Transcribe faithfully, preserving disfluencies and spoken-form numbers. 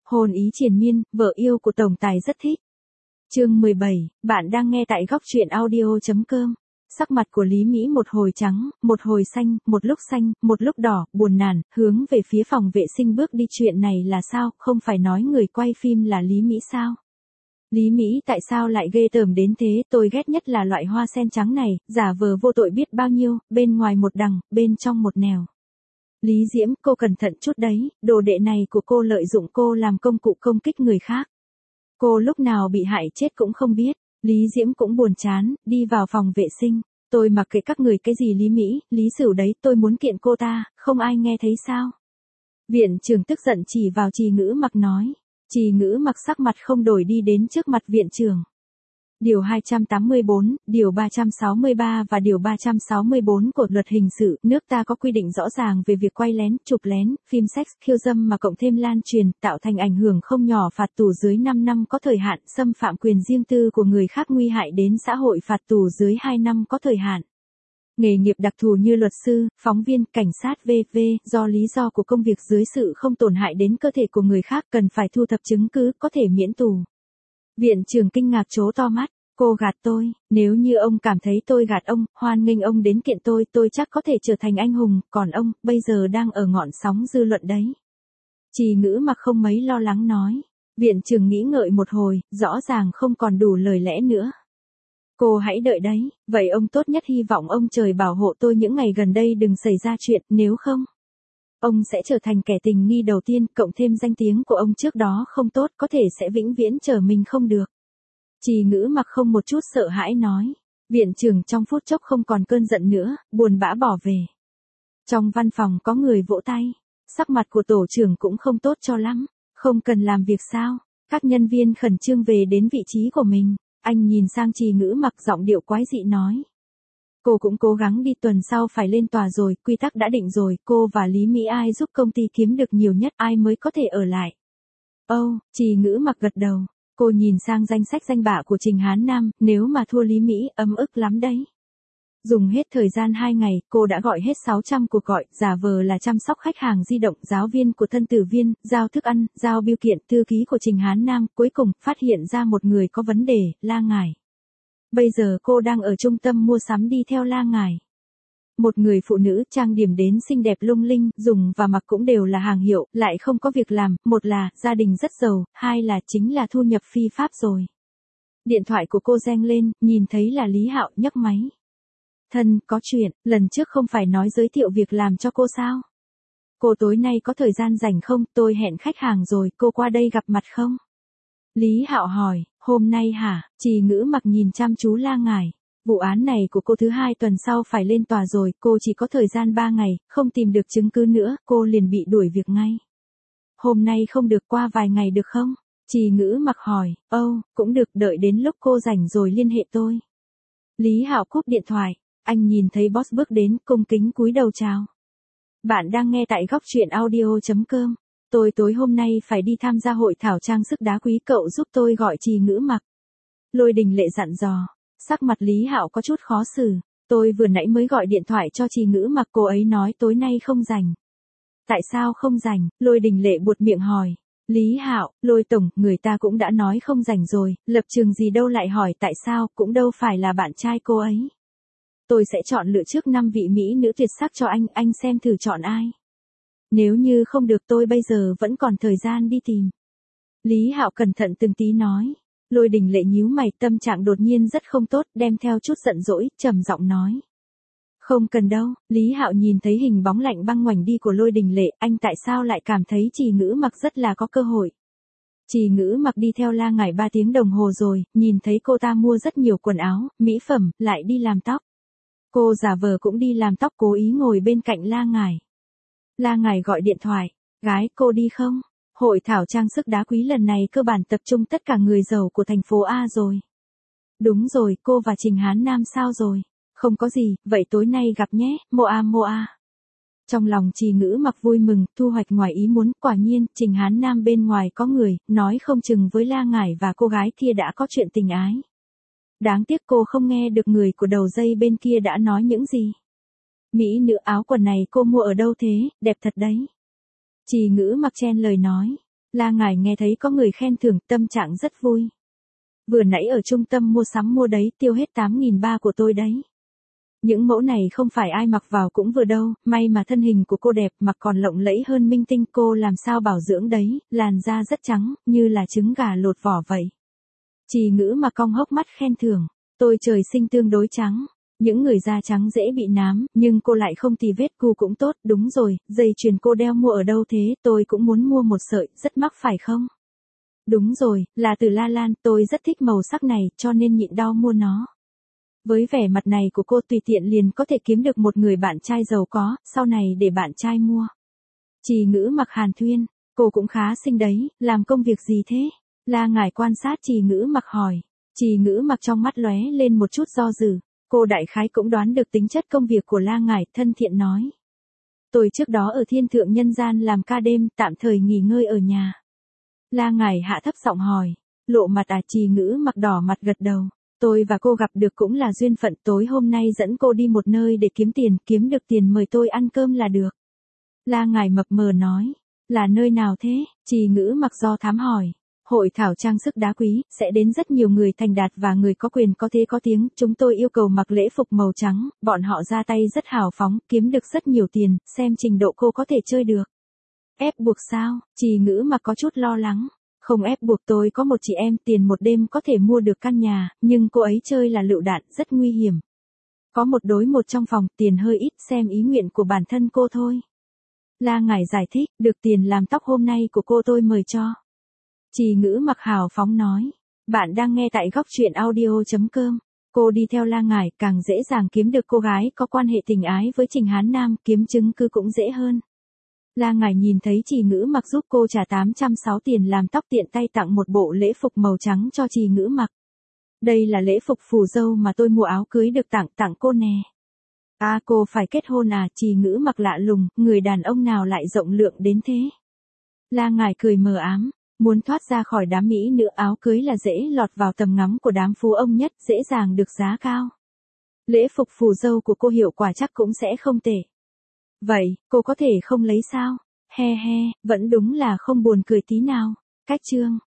Hồn ý triền miên, vợ yêu của tổng tài rất thích. Chương mười bảy, bạn đang nghe tại góc truyện audio chấm com. Sắc mặt của Lý Mỹ một hồi trắng, một hồi xanh, một lúc xanh, một lúc đỏ, buồn nản, hướng về phía phòng vệ sinh bước đi. Chuyện này là sao, không phải nói người quay phim là Lý Mỹ sao? Lý Mỹ tại sao lại ghê tởm đến thế, tôi ghét nhất là loại hoa sen trắng này, giả vờ vô tội biết bao nhiêu, bên ngoài một đằng, bên trong một nẻo. Lý Diễm, cô cẩn thận chút đấy, đồ đệ này của cô lợi dụng cô làm công cụ công kích người khác. Cô lúc nào bị hại chết cũng không biết. Lý Diễm cũng buồn chán, đi vào phòng vệ sinh. Tôi mặc kệ các người cái gì Lý Mỹ, Lý Sửu đấy, tôi muốn kiện cô ta, không ai nghe thấy sao? Viện trưởng tức giận chỉ vào Trì Ngữ Mặc nói. Trì Ngữ Mặc sắc mặt không đổi đi đến trước mặt viện trưởng. Điều hai trăm tám mươi bốn, Điều ba trăm sáu mươi ba và Điều ba trăm sáu mươi bốn của Luật Hình sự, nước ta có quy định rõ ràng về việc quay lén, chụp lén, phim sex, khiêu dâm mà cộng thêm lan truyền, tạo thành ảnh hưởng không nhỏ phạt tù dưới năm năm có thời hạn, xâm phạm quyền riêng tư của người khác nguy hại đến xã hội phạt tù dưới hai năm có thời hạn. Nghề nghiệp đặc thù như luật sư, phóng viên, cảnh sát vân vân do lý do của công việc dưới sự không tổn hại đến cơ thể của người khác cần phải thu thập chứng cứ có thể miễn tù. Viện trưởng kinh ngạc trố to mắt, cô gạt tôi, nếu như ông cảm thấy tôi gạt ông, hoan nghênh ông đến kiện tôi, tôi chắc có thể trở thành anh hùng, còn ông, bây giờ đang ở ngọn sóng dư luận đấy. Trì Ngữ Mặc không mấy lo lắng nói, viện trưởng nghĩ ngợi một hồi, rõ ràng không còn đủ lời lẽ nữa. Cô hãy đợi đấy, vậy ông tốt nhất hy vọng ông trời bảo hộ tôi những ngày gần đây đừng xảy ra chuyện, nếu không, ông sẽ trở thành kẻ tình nghi đầu tiên, cộng thêm danh tiếng của ông trước đó không tốt, có thể sẽ vĩnh viễn trở mình không được. Trì Ngữ Mặc không một chút sợ hãi nói. Viện trưởng trong phút chốc không còn cơn giận nữa, buồn bã bỏ về. Trong văn phòng có người vỗ tay. Sắc mặt của tổ trưởng cũng không tốt cho lắm. Không cần làm việc sao? Các nhân viên khẩn trương về đến vị trí của mình. Anh nhìn sang Trì Ngữ Mặc giọng điệu quái dị nói. Cô cũng cố gắng đi, tuần sau phải lên tòa rồi, quy tắc đã định rồi, cô và Lý Mỹ ai giúp công ty kiếm được nhiều nhất, ai mới có thể ở lại. Âu, oh, Trì Ngữ Mặc gật đầu. Cô nhìn sang danh sách danh bạ của Trình Hán Nam, nếu mà thua Lý Mỹ, ấm ức lắm đấy. Dùng hết thời gian hai ngày, cô đã gọi hết sáu trăm cuộc gọi, giả vờ là chăm sóc khách hàng di động, giáo viên của thân tử viên, giao thức ăn, giao bưu kiện, thư ký của Trình Hán Nam, cuối cùng, phát hiện ra một người có vấn đề, La Ngải. Bây giờ cô đang ở trung tâm mua sắm đi theo La Ngải. Một người phụ nữ trang điểm đến xinh đẹp lung linh, dùng và mặc cũng đều là hàng hiệu, lại không có việc làm, một là gia đình rất giàu, hai là chính là thu nhập phi pháp rồi. Điện thoại của cô reng lên, nhìn thấy là Lý Hạo, nhấc máy. Thân, có chuyện, lần trước không phải nói giới thiệu việc làm cho cô sao? Cô tối nay có thời gian rảnh không, tôi hẹn khách hàng rồi, cô qua đây gặp mặt không? Lý Hạo hỏi, hôm nay hả? Trì Ngữ Mặc nhìn chăm chú La Ngải. Vụ án này của cô thứ hai tuần sau phải lên tòa rồi, cô chỉ có thời gian ba ngày, không tìm được chứng cứ nữa, cô liền bị đuổi việc ngay. Hôm nay không được, qua vài ngày được không? Trì Ngữ Mặc hỏi, âu, oh, cũng được, đợi đến lúc cô rảnh rồi liên hệ tôi. Lý Hạo cúp điện thoại, anh nhìn thấy boss bước đến, cung kính cúi đầu chào. Bạn đang nghe tại góc truyện audio chấm com. Tôi tối hôm nay phải đi tham gia hội thảo trang sức đá quý, cậu giúp tôi gọi Trì Ngữ Mặc. Lôi Đình Lệ dặn dò. Sắc mặt Lý Hạo có chút khó xử, tôi vừa nãy mới gọi điện thoại cho Trì Ngữ Mặc, cô ấy nói tối nay không rảnh. Tại sao không rảnh? Lôi Đình Lệ buột miệng hỏi. Lý Hạo, Lôi tổng, người ta cũng đã nói không rảnh rồi, lập trường gì đâu lại hỏi tại sao, cũng đâu phải là bạn trai cô ấy. Tôi sẽ chọn lựa trước năm vị mỹ nữ tuyệt sắc cho anh, anh xem thử chọn ai. Nếu như không được tôi bây giờ vẫn còn thời gian đi tìm. Lý Hạo cẩn thận từng tí nói. Lôi Đình Lệ nhíu mày, tâm trạng đột nhiên rất không tốt, đem theo chút giận dỗi, trầm giọng nói. Không cần đâu. Lý Hạo nhìn thấy hình bóng lạnh băng ngoảnh đi của Lôi Đình Lệ, anh tại sao lại cảm thấy Trì Ngữ Mặc rất là có cơ hội. Trì Ngữ Mặc đi theo La Ngải ba tiếng đồng hồ rồi, nhìn thấy cô ta mua rất nhiều quần áo, mỹ phẩm, lại đi làm tóc. Cô giả vờ cũng đi làm tóc, cố ý ngồi bên cạnh La Ngải. La Ngải gọi điện thoại, gái, cô đi không? Hội thảo trang sức đá quý lần này cơ bản tập trung tất cả người giàu của thành phố A rồi. Đúng rồi, cô và Trình Hán Nam sao rồi? Không có gì, vậy tối nay gặp nhé, Moa Moa. Trong lòng Trì Ngữ Mặc vui mừng, thu hoạch ngoài ý muốn, quả nhiên, Trình Hán Nam bên ngoài có người, nói không chừng với La Ngải và cô gái kia đã có chuyện tình ái. Đáng tiếc cô không nghe được người của đầu dây bên kia đã nói những gì. Mỹ nữ, áo quần này cô mua ở đâu thế, đẹp thật đấy. Trì Ngữ Mặc chen lời nói. La Ngải nghe thấy có người khen thưởng, tâm trạng rất vui. Vừa nãy ở trung tâm mua sắm mua đấy, tiêu hết tám nghìn ba của tôi đấy. Những mẫu này không phải ai mặc vào cũng vừa đâu, may mà thân hình của cô đẹp, mặc còn lộng lẫy hơn minh tinh, cô làm sao bảo dưỡng đấy, làn da rất trắng, như là trứng gà lột vỏ vậy. Trì Ngữ Mặc cong hốc mắt khen thưởng, tôi trời sinh tương đối trắng. Những người da trắng dễ bị nám, nhưng cô lại không tì vết, gu cũng tốt, đúng rồi, dây chuyền cô đeo mua ở đâu thế, tôi cũng muốn mua một sợi, rất mắc phải không? Đúng rồi, là từ La Lan, tôi rất thích màu sắc này, cho nên nhịn đau mua nó. Với vẻ mặt này của cô tùy tiện liền có thể kiếm được một người bạn trai giàu có, sau này để bạn trai mua. Trì Ngữ Mặc hàn thuyên, cô cũng khá xinh đấy, làm công việc gì thế? La Ngải quan sát Trì Ngữ Mặc hỏi. Trì Ngữ Mặc trong mắt lóe lên một chút do dự. Cô đại khái cũng đoán được tính chất công việc của La Ngải, thân thiện nói. Tôi trước đó ở Thiên Thượng Nhân Gian làm ca đêm, tạm thời nghỉ ngơi ở nhà. La Ngải hạ thấp giọng hỏi. Lộ mặt à? Trì Ngữ Mặc đỏ mặt gật đầu. Tôi và cô gặp được cũng là duyên phận, tối hôm nay dẫn cô đi một nơi để kiếm tiền, kiếm được tiền mời tôi ăn cơm là được. La Ngải mập mờ nói. Là nơi nào thế? Trì Ngữ Mặc do thám hỏi. Hội thảo trang sức đá quý, sẽ đến rất nhiều người thành đạt và người có quyền có thế có tiếng, chúng tôi yêu cầu mặc lễ phục màu trắng, bọn họ ra tay rất hào phóng, kiếm được rất nhiều tiền, xem trình độ cô có thể chơi được. Ép buộc sao? Trì Ngữ Mặc có chút lo lắng. Không ép buộc, tôi có một chị em, tiền một đêm có thể mua được căn nhà, nhưng cô ấy chơi là lựu đạn, rất nguy hiểm. Có một đối một trong phòng, tiền hơi ít, xem ý nguyện của bản thân cô thôi. La Ngải giải thích, được tiền làm tóc hôm nay của cô tôi mời cho. Trì Ngữ Mặc hào phóng nói. Bạn đang nghe tại góc truyện audio chấm com. Cô đi theo La Ngải càng dễ dàng kiếm được cô gái có quan hệ tình ái với Trình Hán Nam, kiếm chứng cứ cũng dễ hơn. La Ngải nhìn thấy Trì Ngữ Mặc giúp cô trả tám trăm sáu tiền làm tóc, tiện tay tặng một bộ lễ phục màu trắng cho Trì Ngữ Mặc. Đây là lễ phục phù dâu mà tôi mua áo cưới được tặng tặng cô nè. À, cô phải kết hôn à? Trì Ngữ Mặc lạ lùng, người đàn ông nào lại rộng lượng đến thế? La Ngải cười mờ ám. Muốn thoát ra khỏi đám mỹ nữ, áo cưới là dễ lọt vào tầm ngắm của đám phú ông nhất, dễ dàng được giá cao. Lễ phục phù dâu của cô hiệu quả chắc cũng sẽ không tệ. Vậy, cô có thể không lấy sao? He he, vẫn đúng là không buồn cười tí nào. Cách chương.